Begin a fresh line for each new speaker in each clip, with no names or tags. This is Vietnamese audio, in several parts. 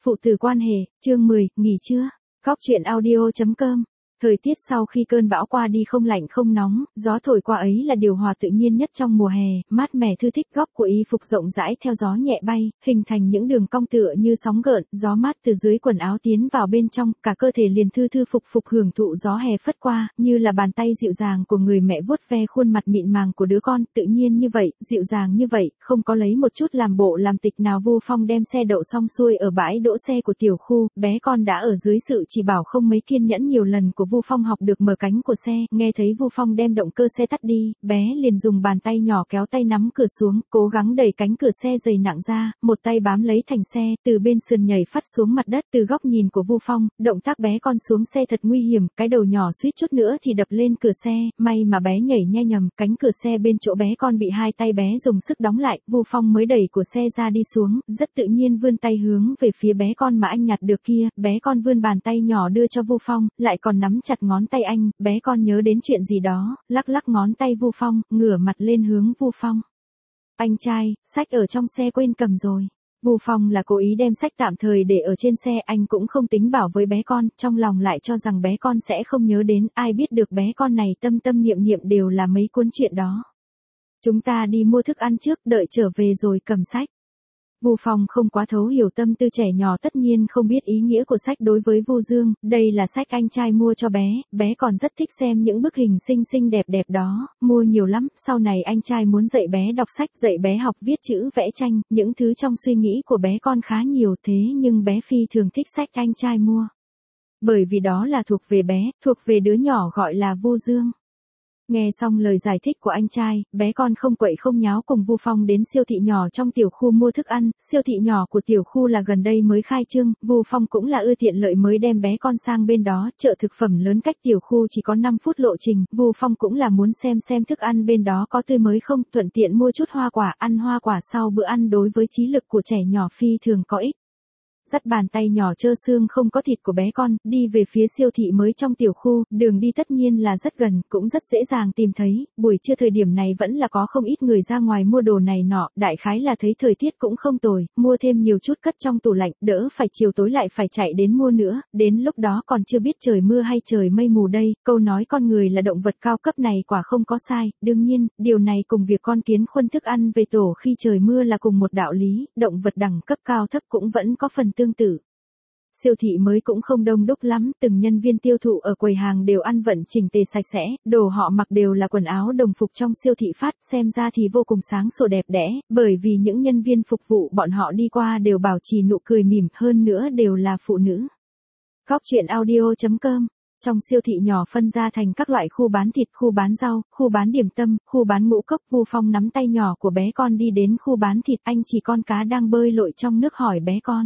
Phụ tử quan hệ, chương 10, nghỉ trưa. Góc truyện audio.com. Thời tiết sau khi cơn bão qua đi không lạnh không nóng, gió thổi qua ấy là điều hòa tự nhiên nhất trong mùa hè, mát mẻ thư thích. Góc của y phục rộng rãi theo gió nhẹ bay, hình thành những đường cong tựa như sóng gợn, gió mát từ dưới quần áo tiến vào bên trong, cả cơ thể liền thư thư phục phục hưởng thụ gió hè phất qua, như là bàn tay dịu dàng của người mẹ vuốt ve khuôn mặt mịn màng của đứa con, tự nhiên như vậy, dịu dàng như vậy, không có lấy một chút làm bộ làm tịch nào. Vu Phong đem xe đậu xong xuôi ở bãi đỗ xe của tiểu khu, bé con đã ở dưới sự chỉ bảo không mấy kiên nhẫn nhiều lần của Vu Phong học được mở cánh của xe, nghe thấy Vu Phong đem động cơ xe tắt đi, bé liền dùng bàn tay nhỏ kéo tay nắm cửa xuống, cố gắng đẩy cánh cửa xe dày nặng ra, một tay bám lấy thành xe, từ bên sườn nhảy phắt xuống mặt đất. Từ góc nhìn của Vu Phong, động tác bé con xuống xe thật nguy hiểm, cái đầu nhỏ suýt chút nữa thì đập lên cửa xe, may mà bé nhảy nhe nhầm, cánh cửa xe bên chỗ bé con bị hai tay bé dùng sức đóng lại, Vu Phong mới đẩy của xe ra đi xuống, rất tự nhiên vươn tay hướng về phía bé con mà anh nhặt được kia, bé con vươn bàn tay nhỏ đưa cho Vu Phong, lại còn nắm chặt ngón tay anh, bé con nhớ đến chuyện gì đó, lắc lắc ngón tay Vu Phong, ngửa mặt lên hướng Vu Phong. Anh trai, sách ở trong xe quên cầm rồi. Vu Phong là cố ý đem sách tạm thời để ở trên xe, anh cũng không tính bảo với bé con, trong lòng lại cho rằng bé con sẽ không nhớ đến, ai biết được bé con này tâm tâm niệm niệm đều là mấy cuốn chuyện đó. Chúng ta đi mua thức ăn trước, đợi trở về rồi cầm sách. Vu Phong không quá thấu hiểu tâm tư trẻ nhỏ, tất nhiên không biết ý nghĩa của sách đối với Vu Dương, đây là sách anh trai mua cho bé, bé còn rất thích xem những bức hình xinh xinh đẹp đẹp đó, mua nhiều lắm, sau này anh trai muốn dạy bé đọc sách, dạy bé học viết chữ vẽ tranh, những thứ trong suy nghĩ của bé con khá nhiều, thế nhưng bé phi thường thích sách anh trai mua. Bởi vì đó là thuộc về bé, thuộc về đứa nhỏ gọi là Vu Dương. Nghe xong lời giải thích của anh trai, bé con không quậy không nháo cùng Vu Phong đến siêu thị nhỏ trong tiểu khu mua thức ăn, siêu thị nhỏ của tiểu khu là gần đây mới khai trương, Vu Phong cũng là ưa tiện lợi mới đem bé con sang bên đó, chợ thực phẩm lớn cách tiểu khu chỉ có 5 phút lộ trình, Vu Phong cũng là muốn xem thức ăn bên đó có tươi mới không, thuận tiện mua chút hoa quả, ăn hoa quả sau bữa ăn đối với trí lực của trẻ nhỏ phi thường có ích. Dắt bàn tay nhỏ trơ xương không có thịt của bé con, đi về phía siêu thị mới trong tiểu khu, đường đi tất nhiên là rất gần, cũng rất dễ dàng tìm thấy, buổi trưa thời điểm này vẫn là có không ít người ra ngoài mua đồ này nọ, đại khái là thấy thời tiết cũng không tồi, mua thêm nhiều chút cất trong tủ lạnh, đỡ phải chiều tối lại phải chạy đến mua nữa, đến lúc đó còn chưa biết trời mưa hay trời mây mù đây, câu nói con người là động vật cao cấp này quả không có sai, đương nhiên, điều này cùng việc con kiến khuân thức ăn về tổ khi trời mưa là cùng một đạo lý, động vật đẳng cấp cao thấp cũng vẫn có phần tương tự. Siêu thị mới cũng không đông đúc lắm, từng nhân viên tiêu thụ ở quầy hàng đều ăn vận chỉnh tề sạch sẽ, đồ họ mặc đều là quần áo đồng phục trong siêu thị phát, xem ra thì vô cùng sáng sủa đẹp đẽ, bởi vì những nhân viên phục vụ bọn họ đi qua đều bảo trì nụ cười mỉm, hơn nữa đều là phụ nữ. Góc truyện audio.com. Trong siêu thị nhỏ phân ra thành các loại khu bán thịt, khu bán rau, khu bán điểm tâm, khu bán ngũ cốc. Vu Phong nắm tay nhỏ của bé con đi đến khu bán thịt, anh chỉ con cá đang bơi lội trong nước hỏi bé con.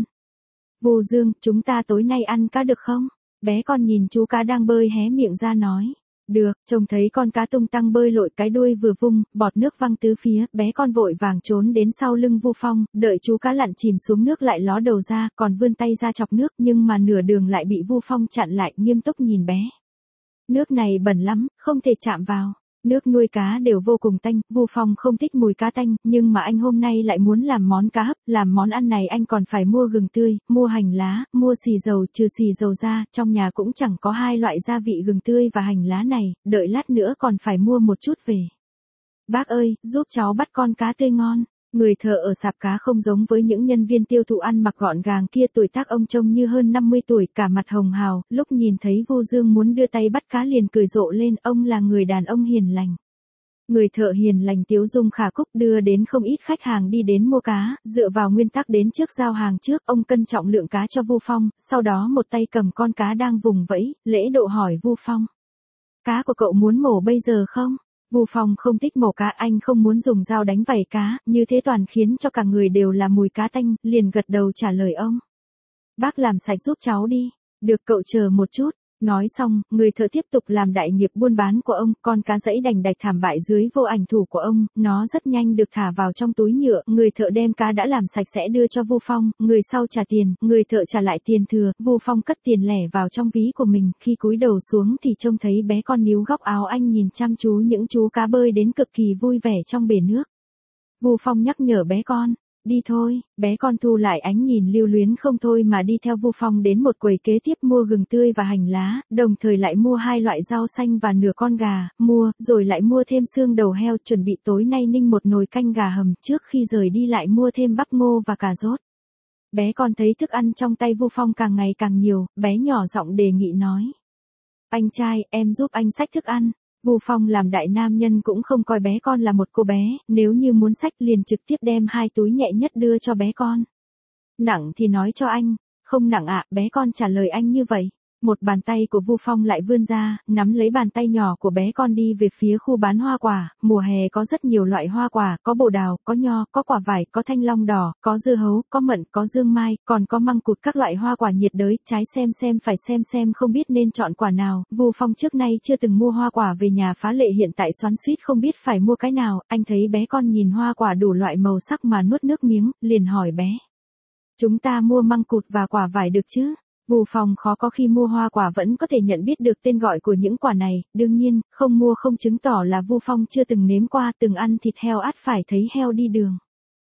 Vu Dương, chúng ta tối nay ăn cá được không? Bé con nhìn chú cá đang bơi hé miệng ra nói. Được, trông thấy con cá tung tăng bơi lội cái đuôi vừa vung, bọt nước văng tứ phía, bé con vội vàng trốn đến sau lưng Vu Phong, đợi chú cá lặn chìm xuống nước lại ló đầu ra, còn vươn tay ra chọc nước, nhưng mà nửa đường lại bị Vu Phong chặn lại, nghiêm túc nhìn bé. Nước này bẩn lắm, không thể chạm vào. Nước nuôi cá đều vô cùng tanh, Vu Phong không thích mùi cá tanh, nhưng mà anh hôm nay lại muốn làm món cá hấp, làm món ăn này anh còn phải mua gừng tươi, mua hành lá, mua xì dầu, trừ xì dầu ra, trong nhà cũng chẳng có hai loại gia vị gừng tươi và hành lá này, đợi lát nữa còn phải mua một chút về. Bác ơi, giúp cháu bắt con cá tươi ngon. Người thợ ở sạp cá không giống với những nhân viên tiêu thụ ăn mặc gọn gàng kia, tuổi tác ông trông như hơn 50 tuổi, cả mặt hồng hào, lúc nhìn thấy Vu Dương muốn đưa tay bắt cá liền cười rộ lên, ông là người đàn ông hiền lành. Người thợ hiền lành tiếu dung khả cúc đưa đến không ít khách hàng đi đến mua cá, dựa vào nguyên tắc đến trước giao hàng trước, ông cân trọng lượng cá cho Vu Phong, sau đó một tay cầm con cá đang vùng vẫy, lễ độ hỏi Vu Phong. Cá của cậu muốn mổ bây giờ không? Vu Phong không thích mổ cá, anh không muốn dùng dao đánh vảy cá, như thế toàn khiến cho cả người đều là mùi cá tanh, liền gật đầu trả lời ông. Bác làm sạch giúp cháu đi, được cậu chờ một chút. Nói xong, người thợ tiếp tục làm đại nghiệp buôn bán của ông, con cá dẫy đành đạch thảm bại dưới vô ảnh thủ của ông, nó rất nhanh được thả vào trong túi nhựa, người thợ đem cá đã làm sạch sẽ đưa cho Vu Phong, người sau trả tiền, người thợ trả lại tiền thừa, Vu Phong cất tiền lẻ vào trong ví của mình, khi cúi đầu xuống thì trông thấy bé con níu góc áo anh nhìn chăm chú những chú cá bơi đến cực kỳ vui vẻ trong bể nước. Vu Phong nhắc nhở bé con, Đi thôi, bé con thu lại ánh nhìn lưu luyến không thôi mà đi theo Vu Phong đến một quầy kế tiếp mua gừng tươi và hành lá, đồng thời lại mua 2 loại rau xanh và nửa con gà, rồi lại mua thêm xương đầu heo, chuẩn bị tối nay ninh một nồi canh gà hầm, trước khi rời đi lại mua thêm bắp ngô và cà rốt. Bé con thấy thức ăn trong tay Vu Phong càng ngày càng nhiều, bé nhỏ giọng đề nghị nói. Anh trai, em giúp anh xách thức ăn. Vu Phong làm đại nam nhân cũng không coi bé con là một cô bé, nếu như muốn xách liền trực tiếp đem 2 túi nhẹ nhất đưa cho bé con. Nặng thì nói cho anh, không nặng ạ, bé con trả lời anh như vậy. Một bàn tay của Vu Phong lại vươn ra, nắm lấy bàn tay nhỏ của bé con đi về phía khu bán hoa quả. Mùa hè có rất nhiều loại hoa quả, có bồ đào, có nho, có quả vải, có thanh long đỏ, có dưa hấu, có mận, có dương mai, còn có măng cụt, các loại hoa quả nhiệt đới. Trái xem phải xem không biết nên chọn quả nào. Vu Phong trước nay chưa từng mua hoa quả về nhà phá lệ, hiện tại xoắn xuýt không biết phải mua cái nào. Anh thấy bé con nhìn hoa quả đủ loại màu sắc mà nuốt nước miếng, liền hỏi bé. Chúng ta mua măng cụt và quả vải được chứ? Vu Phong khó có khi mua hoa quả vẫn có thể nhận biết được tên gọi của những quả này, đương nhiên, không mua không chứng tỏ là Vu Phong chưa từng nếm qua, từng ăn thịt heo ắt phải thấy heo đi đường.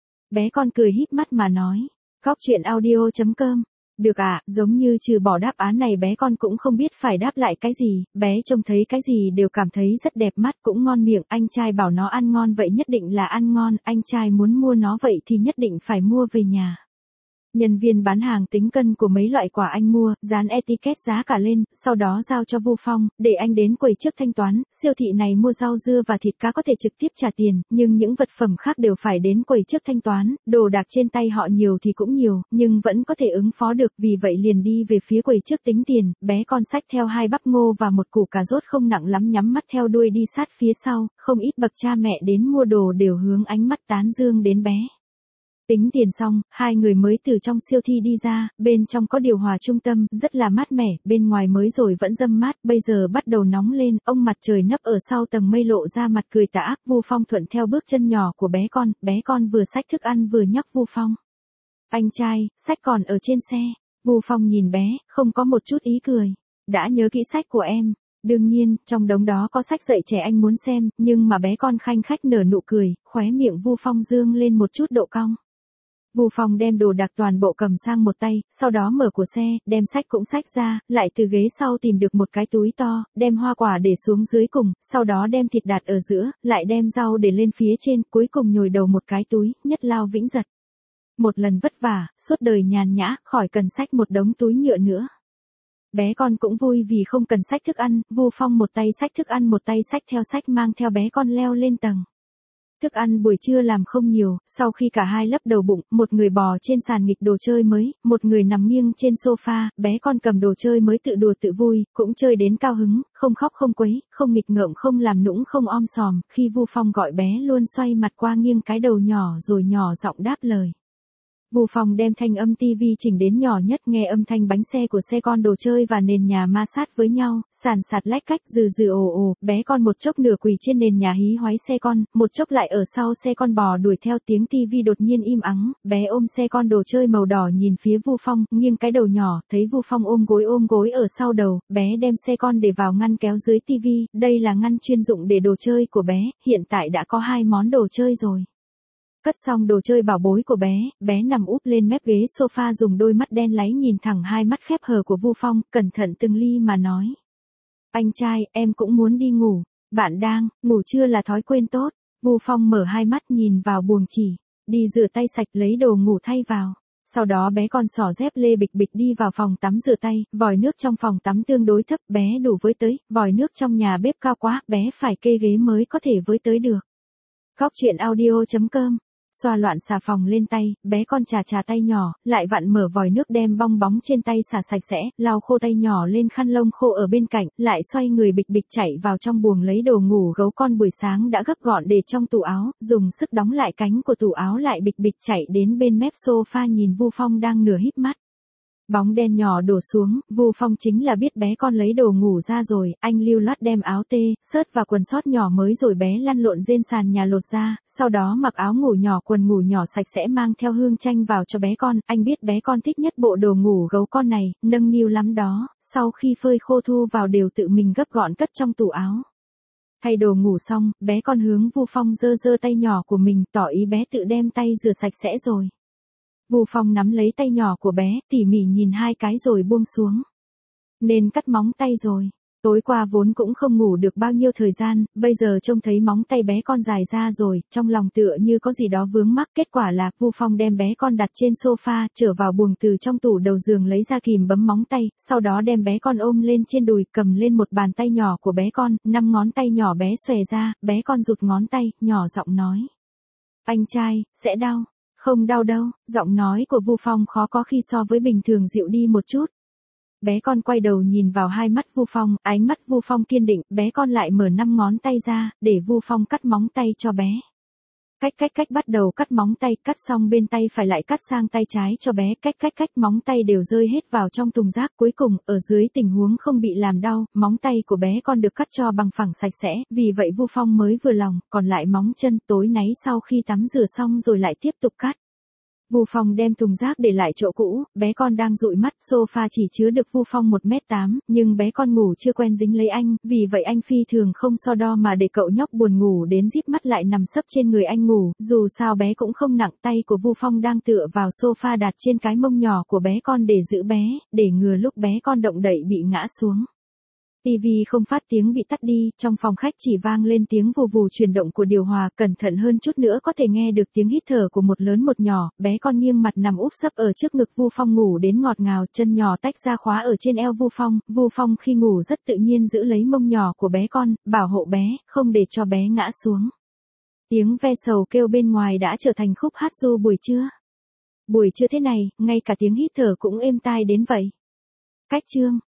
Bé con cười híp mắt mà nói, Cóc.audio.com. Được ạ, giống như trừ bỏ đáp án này bé con cũng không biết phải đáp lại cái gì, bé trông thấy cái gì đều cảm thấy rất đẹp mắt, cũng ngon miệng, anh trai bảo nó ăn ngon vậy nhất định là ăn ngon, anh trai muốn mua nó vậy thì nhất định phải mua về nhà. Nhân viên bán hàng tính cân của mấy loại quả anh mua, dán etiquette giá cả lên, sau đó giao cho Vu Phong, để anh đến quầy trước thanh toán. Siêu thị này mua rau dưa và thịt cá có thể trực tiếp trả tiền, nhưng những vật phẩm khác đều phải đến quầy trước thanh toán. Đồ đạc trên tay họ nhiều thì cũng nhiều, nhưng vẫn có thể ứng phó được, vì vậy liền đi về phía quầy trước tính tiền. Bé con xách theo 2 bắp ngô và một củ cà rốt không nặng lắm, nhắm mắt theo đuôi đi sát phía sau. Không ít bậc cha mẹ đến mua đồ đều hướng ánh mắt tán dương đến bé. Tính tiền xong, 2 người mới từ trong siêu thị đi ra, bên trong có điều hòa trung tâm, rất là mát mẻ, bên ngoài mới rồi vẫn râm mát, bây giờ bắt đầu nóng lên, ông mặt trời nấp ở sau tầng mây lộ ra mặt cười tà ác. Vu Phong thuận theo bước chân nhỏ của bé con vừa xách thức ăn vừa nhắc Vu Phong. Anh trai, sách còn ở trên xe. Vu Phong nhìn bé, không có một chút ý cười. Đã nhớ kỹ sách của em. Đương nhiên, trong đống đó có sách dạy trẻ anh muốn xem, nhưng mà bé con khanh khách nở nụ cười, khóe miệng Vu Phong dương lên một chút độ cong. Vu Phong đem đồ đạc toàn bộ cầm sang một tay, sau đó mở của xe, đem sách cũng xách ra, lại từ ghế sau tìm được một cái túi to, đem hoa quả để xuống dưới cùng, sau đó đem thịt đặt ở giữa, lại đem rau để lên phía trên, cuối cùng nhồi đầu một cái túi, nhất lao vĩnh giật. Một lần vất vả, suốt đời nhàn nhã, khỏi cần xách một đống túi nhựa nữa. Bé con cũng vui vì không cần xách thức ăn, Vu Phong một tay xách thức ăn một tay xách theo sách mang theo bé con leo lên tầng. Thức ăn buổi trưa làm không nhiều, sau khi cả hai lấp đầu bụng, một người bò trên sàn nghịch đồ chơi mới, một người nằm nghiêng trên sofa, bé con cầm đồ chơi mới tự đùa tự vui, cũng chơi đến cao hứng, không khóc không quấy, không nghịch ngợm không làm nũng không om sòm, khi Vu Phong gọi bé luôn xoay mặt qua nghiêng cái đầu nhỏ rồi nhỏ giọng đáp lời. Vu Phong đem thanh âm TV chỉnh đến nhỏ nhất, nghe âm thanh bánh xe của xe con đồ chơi và nền nhà ma sát với nhau, sàn sạt lách cách rừ ồ, bé con một chốc nửa quỳ trên nền nhà hí hoáy xe con, một chốc lại ở sau xe con bò đuổi theo, tiếng TV đột nhiên im ắng, bé ôm xe con đồ chơi màu đỏ nhìn phía Vu Phong, nghiêng cái đầu nhỏ, thấy Vu Phong ôm gối ở sau đầu, bé đem xe con để vào ngăn kéo dưới TV, đây là ngăn chuyên dụng để đồ chơi của bé, hiện tại đã có 2 món đồ chơi rồi. Cất xong đồ chơi bảo bối của bé nằm úp lên mép ghế sofa dùng đôi mắt đen láy nhìn thẳng 2 mắt khép hờ của Vu Phong, cẩn thận từng ly mà nói. Anh trai, em cũng muốn đi ngủ. Bạn đang ngủ chưa là thói quen tốt. Vu Phong mở 2 mắt nhìn vào buồng chỉ. Đi rửa tay sạch lấy đồ ngủ thay vào. Sau đó bé con xỏ dép lê bịch bịch đi vào phòng tắm rửa tay, vòi nước trong phòng tắm tương đối thấp, bé đủ với tới, vòi nước trong nhà bếp cao quá, bé phải kê ghế mới có thể với tới được. Cóc.audio.com. Xoa loạn xà phòng lên tay, bé con chà tay nhỏ, lại vặn mở vòi nước đem bong bóng trên tay xả sạch sẽ, lau khô tay nhỏ lên khăn lông khô ở bên cạnh, lại xoay người bịch bịch chạy vào trong buồng lấy đồ ngủ gấu con buổi sáng đã gấp gọn để trong tủ áo, dùng sức đóng lại cánh của tủ áo lại bịch bịch chạy đến bên mép sofa nhìn Vu Phong đang nửa híp mắt. Bóng đen nhỏ đổ xuống, Vu Phong chính là biết bé con lấy đồ ngủ ra rồi, anh lưu loát đem áo tê, sớt và quần sót nhỏ mới rồi bé lăn lộn trên sàn nhà lột ra, sau đó mặc áo ngủ nhỏ quần ngủ nhỏ sạch sẽ mang theo hương chanh vào cho bé con, anh biết bé con thích nhất bộ đồ ngủ gấu con này, nâng niu lắm đó, sau khi phơi khô thu vào đều tự mình gấp gọn cất trong tủ áo. Thay đồ ngủ xong, bé con hướng Vu Phong giơ tay nhỏ của mình, tỏ ý bé tự đem tay rửa sạch sẽ rồi. Vu Phong nắm lấy tay nhỏ của bé, tỉ mỉ nhìn 2 cái rồi buông xuống. Nên cắt móng tay rồi. Tối qua vốn cũng không ngủ được bao nhiêu thời gian, bây giờ trông thấy móng tay bé con dài ra rồi, trong lòng tựa như có gì đó vướng mắc. Kết quả là, Vu Phong đem bé con đặt trên sofa, trở vào buồng từ trong tủ đầu giường lấy ra kìm bấm móng tay, sau đó đem bé con ôm lên trên đùi, cầm lên một bàn tay nhỏ của bé con, 5 ngón tay nhỏ bé xòe ra, bé con rụt ngón tay, nhỏ giọng nói. Anh trai, sẽ đau. Không đau đâu, giọng nói của Vu Phong khó có khi so với bình thường dịu đi một chút. Bé con quay đầu nhìn vào 2 mắt Vu Phong, ánh mắt Vu Phong kiên định, bé con lại mở 5 ngón tay ra, để Vu Phong cắt móng tay cho bé. Cách bắt đầu cắt móng tay, cắt xong bên tay phải lại cắt sang tay trái cho bé, cách móng tay đều rơi hết vào trong thùng rác. Cuối cùng, ở dưới tình huống không bị làm đau, móng tay của bé con được cắt cho bằng phẳng sạch sẽ, vì vậy Vu Phong mới vừa lòng, còn lại móng chân tối náy sau khi tắm rửa xong rồi lại tiếp tục cắt. Vu Phong đem thùng rác để lại chỗ cũ, bé con đang dụi mắt, sofa chỉ chứa được Vu Phong 1m8, nhưng bé con ngủ chưa quen dính lấy anh, vì vậy anh phi thường không so đo mà để cậu nhóc buồn ngủ đến díp mắt lại nằm sấp trên người anh ngủ, dù sao bé cũng không nặng. Tay của Vu Phong đang tựa vào sofa đặt trên cái mông nhỏ của bé con để giữ bé, để ngừa lúc bé con động đậy bị ngã xuống. TV không phát tiếng bị tắt đi, trong phòng khách chỉ vang lên tiếng vù vù chuyển động của điều hòa, cẩn thận hơn chút nữa có thể nghe được tiếng hít thở của một lớn một nhỏ. Bé con nghiêng mặt nằm úp sấp ở trước ngực Vu Phong ngủ đến ngọt ngào, chân nhỏ tách ra khóa ở trên eo Vu Phong. Vu Phong khi ngủ rất tự nhiên giữ lấy mông nhỏ của bé con, bảo hộ bé, không để cho bé ngã xuống. Tiếng ve sầu kêu bên ngoài đã trở thành khúc hát ru buổi trưa. Buổi trưa thế này, ngay cả tiếng hít thở cũng êm tai đến vậy. Cách chương